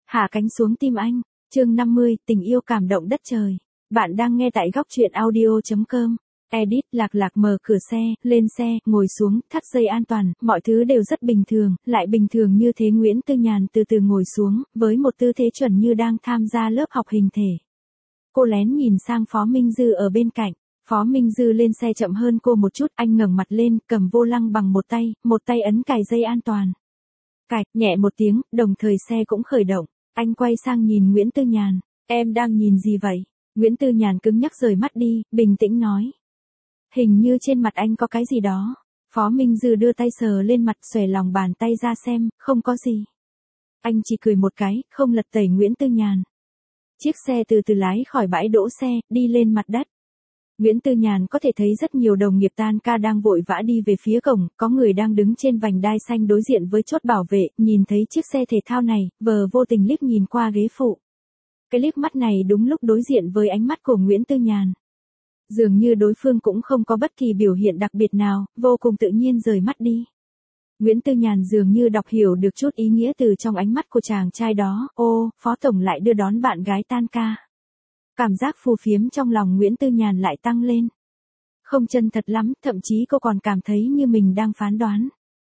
Hạ cánh xuống tim anh. Chương 50, tình yêu cảm động đất trời. Bạn đang nghe tại góc truyện audio.com. Edit. Lạc Lạc mở cửa xe, lên xe, ngồi xuống, thắt dây an toàn, mọi thứ đều rất bình thường, lại bình thường như thế. Nguyễn Tư Nhàn từ từ ngồi xuống, với một tư thế chuẩn như đang tham gia lớp học hình thể. Cô lén nhìn sang Phó Minh Dư ở bên cạnh. Phó Minh Dư lên xe chậm hơn cô một chút, anh ngẩng mặt lên, cầm vô lăng bằng một tay ấn cài dây an toàn. Cạch, nhẹ một tiếng, đồng thời xe cũng khởi động. Anh quay sang nhìn Nguyễn Tư Nhàn. Em đang nhìn gì vậy? Nguyễn Tư Nhàn cứng nhắc rời mắt đi, bình tĩnh nói. Hình như trên mặt anh có cái gì đó. Phó Minh Dư đưa tay sờ lên mặt, xòe lòng bàn tay ra xem, không có gì. Anh chỉ cười một cái, không lật tẩy Nguyễn Tư Nhàn. Chiếc xe từ từ lái khỏi bãi đỗ xe, đi lên mặt đất. Nguyễn Tư Nhàn có thể thấy rất nhiều đồng nghiệp tan ca đang vội vã đi về phía cổng, có người đang đứng trên vành đai xanh đối diện với chốt bảo vệ, nhìn thấy chiếc xe thể thao này, vờ vô tình liếc nhìn qua ghế phụ. Cái liếc mắt này đúng lúc đối diện với ánh mắt của Nguyễn Tư Nhàn. Dường như đối phương cũng không có bất kỳ biểu hiện đặc biệt nào, vô cùng tự nhiên rời mắt đi. Nguyễn Tư Nhàn dường như đọc hiểu được chút ý nghĩa từ trong ánh mắt của chàng trai đó. Ô, Phó Tổng lại đưa đón bạn gái tan ca. Cảm giác phù phiếm trong lòng Nguyễn Tư Nhàn lại tăng lên. Không chân thật lắm, thậm chí cô còn cảm thấy như mình đang phán đoán.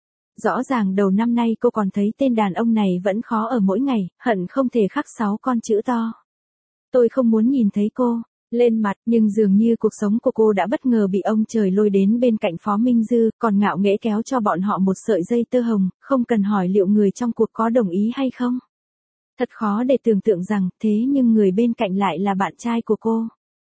Rõ ràng đầu năm nay cô còn thấy tên đàn ông này vẫn khó ở mỗi ngày, hận không thể khắc 6 con chữ to. Tôi không muốn nhìn thấy cô lên mặt, nhưng dường như cuộc sống của cô đã bất ngờ bị ông trời lôi đến bên cạnh Phó Minh Dư, còn ngạo nghễ kéo cho bọn họ một sợi dây tơ hồng, không cần hỏi liệu người trong cuộc có đồng ý hay không. Thật khó để tưởng tượng rằng, thế nhưng người bên cạnh lại là bạn trai của cô.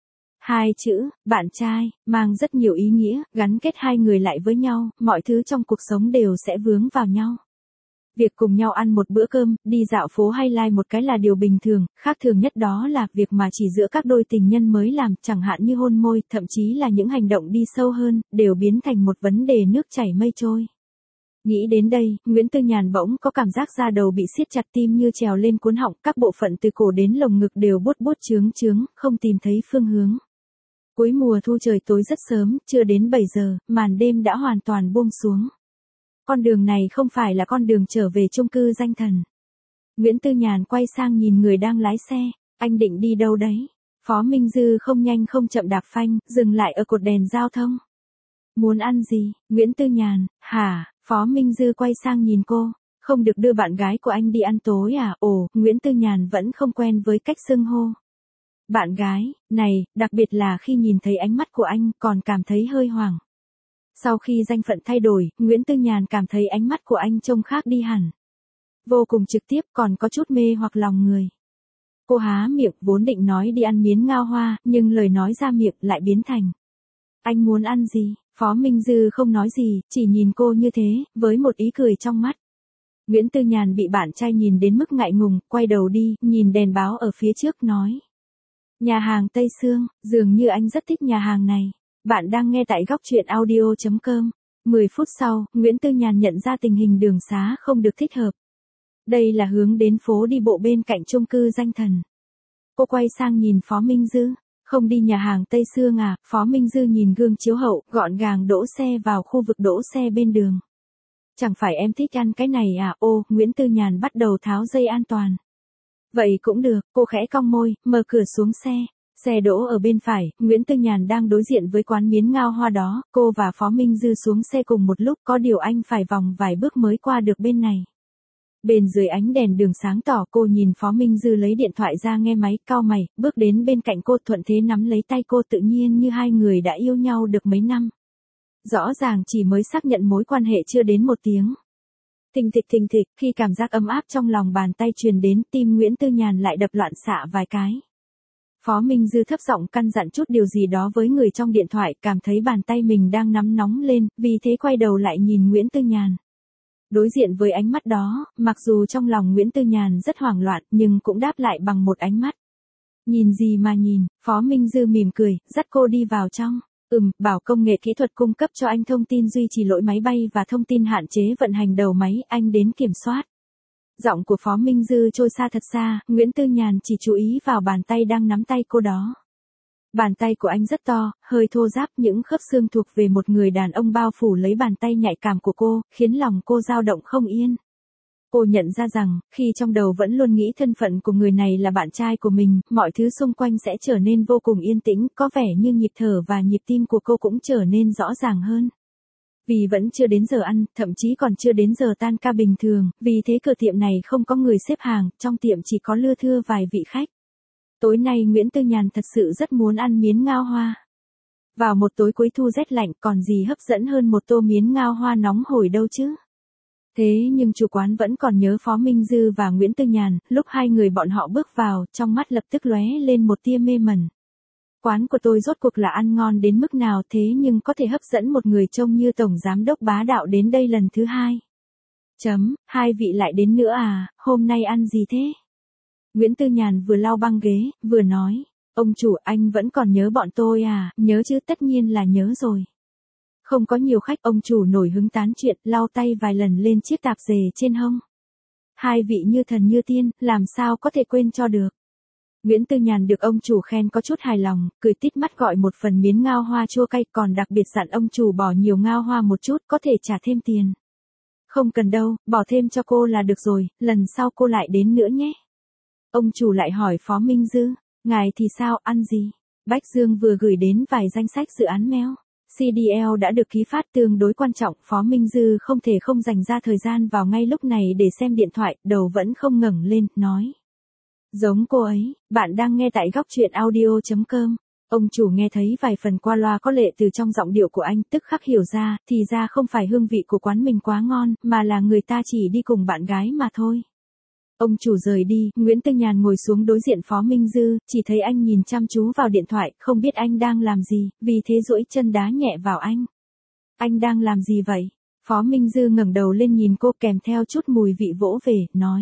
Hai chữ, bạn trai, mang rất nhiều ý nghĩa, gắn kết hai người lại với nhau, mọi thứ trong cuộc sống đều sẽ vướng vào nhau. Việc cùng nhau ăn một bữa cơm, đi dạo phố hay like một cái là điều bình thường, khác thường nhất đó là việc mà chỉ giữa các đôi tình nhân mới làm, chẳng hạn như hôn môi, thậm chí là những hành động đi sâu hơn, đều biến thành một vấn đề nước chảy mây trôi. Nghĩ đến đây, Nguyễn Tư Nhàn bỗng có cảm giác da đầu bị siết chặt, tim như trèo lên cuốn họng, các bộ phận từ cổ đến lồng ngực đều buốt buốt chướng chướng, không tìm thấy phương hướng. Cuối mùa thu trời tối rất sớm, chưa đến 7 giờ, màn đêm đã hoàn toàn buông xuống. Con đường này không phải là con đường trở về chung cư Danh Thần. Nguyễn Tư Nhàn quay sang nhìn người đang lái xe, anh định đi đâu đấy? Phó Minh Dư không nhanh không chậm đạp phanh, dừng lại ở cột đèn giao thông. Muốn ăn gì? Nguyễn Tư Nhàn, hả? Phó Minh Dư quay sang nhìn cô, không được đưa bạn gái của anh đi ăn tối à? Ồ, Nguyễn Tư Nhàn vẫn không quen với cách xưng hô. Bạn gái, này, đặc biệt là khi nhìn thấy ánh mắt của anh, còn cảm thấy hơi hoảng. Sau khi danh phận thay đổi, Nguyễn Tư Nhàn cảm thấy ánh mắt của anh trông khác đi hẳn. Vô cùng trực tiếp, còn có chút mê hoặc lòng người. Cô há miệng vốn định nói đi ăn miến ngao hoa, nhưng lời nói ra miệng lại biến thành. Anh muốn ăn gì? Phó Minh Dư không nói gì, chỉ nhìn cô như thế, với một ý cười trong mắt. Nguyễn Tư Nhàn bị bạn trai nhìn đến mức ngại ngùng, quay đầu đi, nhìn đèn báo ở phía trước nói. Nhà hàng Tây Sương, dường như anh rất thích nhà hàng này. Bạn đang nghe tại góc truyện audio.com. 10 phút sau, Nguyễn Tư Nhàn nhận ra tình hình đường xá không được thích hợp. Đây là hướng đến phố đi bộ bên cạnh chung cư Danh Thần. Cô quay sang nhìn Phó Minh Dư. Không đi nhà hàng Tây Sương à? Phó Minh Dư nhìn gương chiếu hậu, gọn gàng đỗ xe vào khu vực đỗ xe bên đường. Chẳng phải em thích ăn cái này à? Ô, Nguyễn Tư Nhàn bắt đầu tháo dây an toàn. Vậy cũng được, cô khẽ cong môi, mở cửa xuống xe. Xe đỗ ở bên phải, Nguyễn Tư Nhàn đang đối diện với quán miến ngao hoa đó, cô và Phó Minh Dư xuống xe cùng một lúc, có điều anh phải vòng vài bước mới qua được bên này. Bên dưới ánh đèn đường sáng tỏ, cô nhìn Phó Minh Dư lấy điện thoại ra nghe máy, cau mày, bước đến bên cạnh cô, thuận thế nắm lấy tay cô, tự nhiên như hai người đã yêu nhau được mấy năm. Rõ ràng chỉ mới xác nhận mối quan hệ chưa đến 1 tiếng. Thình thịch, khi cảm giác ấm áp trong lòng bàn tay truyền đến, tim Nguyễn Tư Nhàn lại đập loạn xạ vài cái. Phó Minh Dư thấp giọng căn dặn chút điều gì đó với người trong điện thoại, cảm thấy bàn tay mình đang nắm nóng lên, vì thế quay đầu lại nhìn Nguyễn Tư Nhàn. Đối diện với ánh mắt đó, mặc dù trong lòng Nguyễn Tư Nhàn rất hoảng loạn, nhưng cũng đáp lại bằng một ánh mắt. Nhìn gì mà nhìn? Phó Minh Dư mỉm cười, dắt cô đi vào trong. Bảo công nghệ kỹ thuật cung cấp cho anh thông tin duy trì lỗi máy bay và thông tin hạn chế vận hành đầu máy, anh đến kiểm soát. Giọng của Phó Minh Dư trôi xa thật xa, Nguyễn Tư Nhàn chỉ chú ý vào bàn tay đang nắm tay cô đó. Bàn tay của anh rất to, hơi thô ráp, những khớp xương thuộc về một người đàn ông bao phủ lấy bàn tay nhạy cảm của cô, khiến lòng cô dao động không yên. Cô nhận ra rằng, khi trong đầu vẫn luôn nghĩ thân phận của người này là bạn trai của mình, mọi thứ xung quanh sẽ trở nên vô cùng yên tĩnh, có vẻ như nhịp thở và nhịp tim của cô cũng trở nên rõ ràng hơn. Vì vẫn chưa đến giờ ăn, thậm chí còn chưa đến giờ tan ca bình thường, vì thế cửa tiệm này không có người xếp hàng, trong tiệm chỉ có lưa thưa vài vị khách. Tối nay Nguyễn Tư Nhàn thật sự rất muốn ăn miến ngao hoa. Vào một tối cuối thu rét lạnh còn gì hấp dẫn hơn một tô miến ngao hoa nóng hổi đâu chứ. Thế nhưng chủ quán vẫn còn nhớ Phó Minh Dư và Nguyễn Tư Nhàn, lúc hai người bọn họ bước vào, trong mắt lập tức lóe lên một tia mê mẩn. Quán của tôi rốt cuộc là ăn ngon đến mức nào thế nhưng có thể hấp dẫn một người trông như tổng giám đốc bá đạo đến đây lần thứ hai. Hai vị lại đến nữa à, hôm nay ăn gì thế? Nguyễn Tư Nhàn vừa lau băng ghế, vừa nói, ông chủ anh vẫn còn nhớ bọn tôi à, nhớ chứ tất nhiên là nhớ rồi. Không có nhiều khách, ông chủ nổi hứng tán chuyện, lau tay vài lần lên chiếc tạp dề trên hông. Hai vị như thần như tiên, làm sao có thể quên cho được. Nguyễn Tư Nhàn được ông chủ khen có chút hài lòng, cười tít mắt gọi một phần miến ngao hoa chua cay, còn đặc biệt dặn ông chủ bỏ nhiều ngao hoa một chút, có thể trả thêm tiền. Không cần đâu, bỏ thêm cho cô là được rồi, lần sau cô lại đến nữa nhé. Ông chủ lại hỏi Phó Minh Dư, ngài thì sao, ăn gì? Bách Dương vừa gửi đến vài danh sách dự án mail. CDL đã được ký phát tương đối quan trọng, Phó Minh Dư không thể không dành ra thời gian vào ngay lúc này để xem điện thoại, đầu vẫn không ngẩng lên, nói. Giống cô ấy, bạn đang nghe tại góc truyện audio.com. Ông chủ nghe thấy vài phần qua loa có lệ từ trong giọng điệu của anh, tức khắc hiểu ra, thì ra không phải hương vị của quán mình quá ngon, mà là người ta chỉ đi cùng bạn gái mà thôi. Ông chủ rời đi, Nguyễn Tư Nhàn ngồi xuống đối diện Phó Minh Dư, chỉ thấy anh nhìn chăm chú vào điện thoại, không biết anh đang làm gì, vì thế duỗi chân đá nhẹ vào anh. Anh đang làm gì vậy? Phó Minh Dư ngẩng đầu lên nhìn cô kèm theo chút mùi vị vỗ về, nói.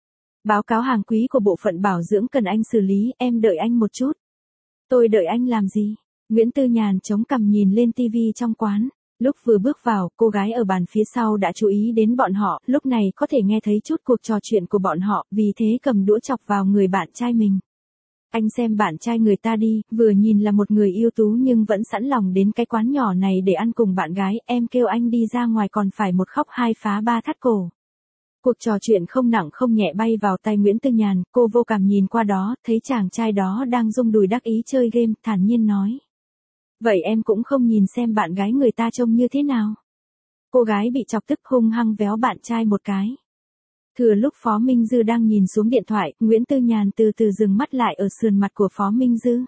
Báo cáo hàng quý của bộ phận bảo dưỡng cần anh xử lý, em đợi anh một chút. Tôi đợi anh làm gì? Nguyễn Tư Nhàn chống cằm nhìn lên tivi trong quán. Lúc vừa bước vào, cô gái ở bàn phía sau đã chú ý đến bọn họ, lúc này có thể nghe thấy chút cuộc trò chuyện của bọn họ, vì thế cầm đũa chọc vào người bạn trai mình. Anh xem bạn trai người ta đi, vừa nhìn là một người ưu tú nhưng vẫn sẵn lòng đến cái quán nhỏ này để ăn cùng bạn gái, em kêu anh đi ra ngoài còn phải một khóc hai phá ba thắt cổ. Cuộc trò chuyện không nặng không nhẹ bay vào tay Nguyễn Tư Nhàn, cô vô cảm nhìn qua đó, thấy chàng trai đó đang rung đùi đắc ý chơi game, thản nhiên nói. Vậy em cũng không nhìn xem bạn gái người ta trông như thế nào. Cô gái bị chọc tức hung hăng véo bạn trai một cái. Thừa lúc Phó Minh Dư đang nhìn xuống điện thoại, Nguyễn Tư Nhàn từ từ dừng mắt lại ở sườn mặt của Phó Minh Dư.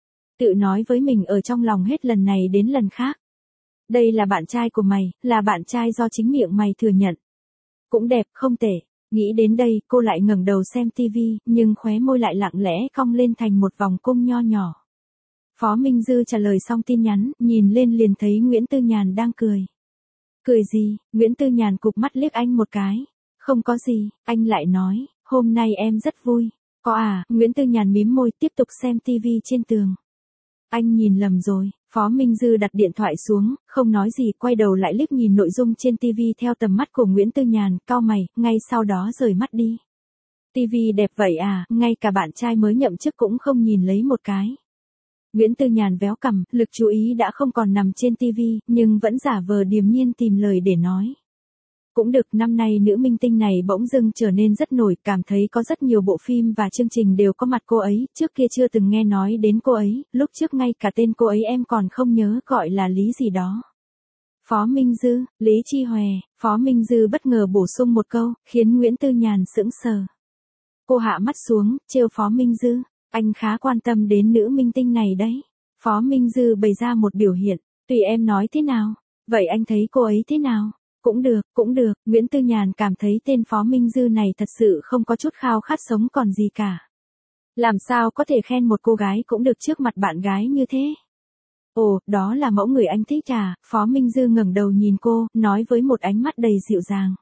Tự nói với mình ở trong lòng hết lần này đến lần khác. Đây là bạn trai của mày, là bạn trai do chính miệng mày thừa nhận. Cũng đẹp, không tệ. Nghĩ đến đây, cô lại ngẩng đầu xem tivi, nhưng khóe môi lại lặng lẽ cong lên thành một vòng cung nho nhỏ. Phó Minh Dư trả lời xong tin nhắn, nhìn lên liền thấy Nguyễn Tư Nhàn đang cười. Cười gì? Nguyễn Tư Nhàn cụp mắt liếc anh một cái. Không có gì, anh lại nói, hôm nay em rất vui. Có à? Nguyễn Tư Nhàn mím môi tiếp tục xem tivi trên tường. Anh nhìn lầm rồi. Phó Minh Dư đặt điện thoại xuống, không nói gì, quay đầu lại liếc nhìn nội dung trên tivi theo tầm mắt của Nguyễn Tư Nhàn, cau mày, ngay sau đó rời mắt đi. Tivi đẹp vậy à, ngay cả bạn trai mới nhậm chức cũng không nhìn lấy một cái. Nguyễn Tư Nhàn véo cằm, lực chú ý đã không còn nằm trên tivi, nhưng vẫn giả vờ điềm nhiên tìm lời để nói. Cũng được, năm nay nữ minh tinh này bỗng dưng trở nên rất nổi, cảm thấy có rất nhiều bộ phim và chương trình đều có mặt cô ấy, trước kia chưa từng nghe nói đến cô ấy, lúc trước ngay cả tên cô ấy em còn không nhớ, gọi là Lý gì đó. Phó Minh Dư, Lý Chi Hòe, Phó Minh Dư bất ngờ bổ sung một câu, khiến Nguyễn Tư Nhàn sững sờ. Cô hạ mắt xuống, trêu Phó Minh Dư, anh khá quan tâm đến nữ minh tinh này đấy. Phó Minh Dư bày ra một biểu hiện, tùy em nói thế nào, vậy anh thấy cô ấy thế nào? Cũng được, Nguyễn Tư Nhàn cảm thấy tên Phó Minh Dư này thật sự không có chút khao khát sống còn gì cả. Làm sao có thể khen một cô gái cũng được trước mặt bạn gái như thế? Ồ, đó là mẫu người anh thích à? Phó Minh Dư ngẩng đầu nhìn cô, nói với một ánh mắt đầy dịu dàng.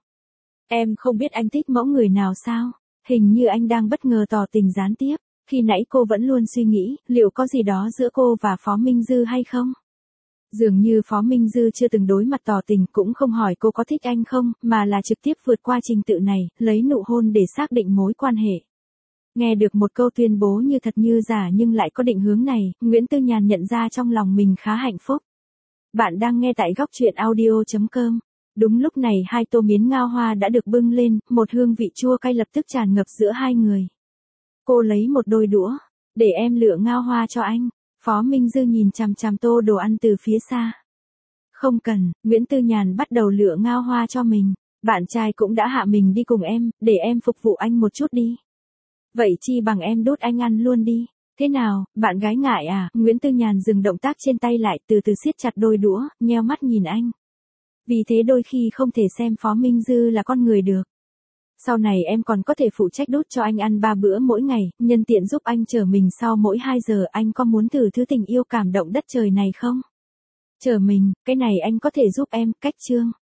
Em không biết anh thích mẫu người nào sao? Hình như anh đang bất ngờ tỏ tình gián tiếp. Khi nãy cô vẫn luôn suy nghĩ, liệu có gì đó giữa cô và Phó Minh Dư hay không? Dường như Phó Minh Dư chưa từng đối mặt tỏ tình, cũng không hỏi cô có thích anh không, mà là trực tiếp vượt qua trình tự này, lấy nụ hôn để xác định mối quan hệ. Nghe được một câu tuyên bố như thật như giả nhưng lại có định hướng này, Nguyễn Tư Nhàn nhận ra trong lòng mình khá hạnh phúc. Bạn đang nghe tại góc truyện audio.com. Đúng lúc này 2 tô miến ngao hoa đã được bưng lên, một hương vị chua cay lập tức tràn ngập giữa hai người. Cô lấy một đôi đũa, để em lựa ngao hoa cho anh. Phó Minh Dư nhìn chằm chằm tô đồ ăn từ phía xa. Không cần, Nguyễn Tư Nhàn bắt đầu lựa ngao hoa cho mình. Bạn trai cũng đã hạ mình đi cùng em, để em phục vụ anh một chút đi. Vậy chi bằng em đút anh ăn luôn đi. Thế nào, bạn gái ngại à? Nguyễn Tư Nhàn dừng động tác trên tay lại, từ từ siết chặt đôi đũa, nheo mắt nhìn anh. Vì thế đôi khi không thể xem Phó Minh Dư là con người được. Sau này em còn có thể phụ trách đút cho anh ăn 3 bữa mỗi ngày, nhân tiện giúp anh chở mình sau mỗi 2 giờ. Anh có muốn thử thứ tình yêu cảm động đất trời này không? Chở mình, cái này anh có thể giúp em. Cách chương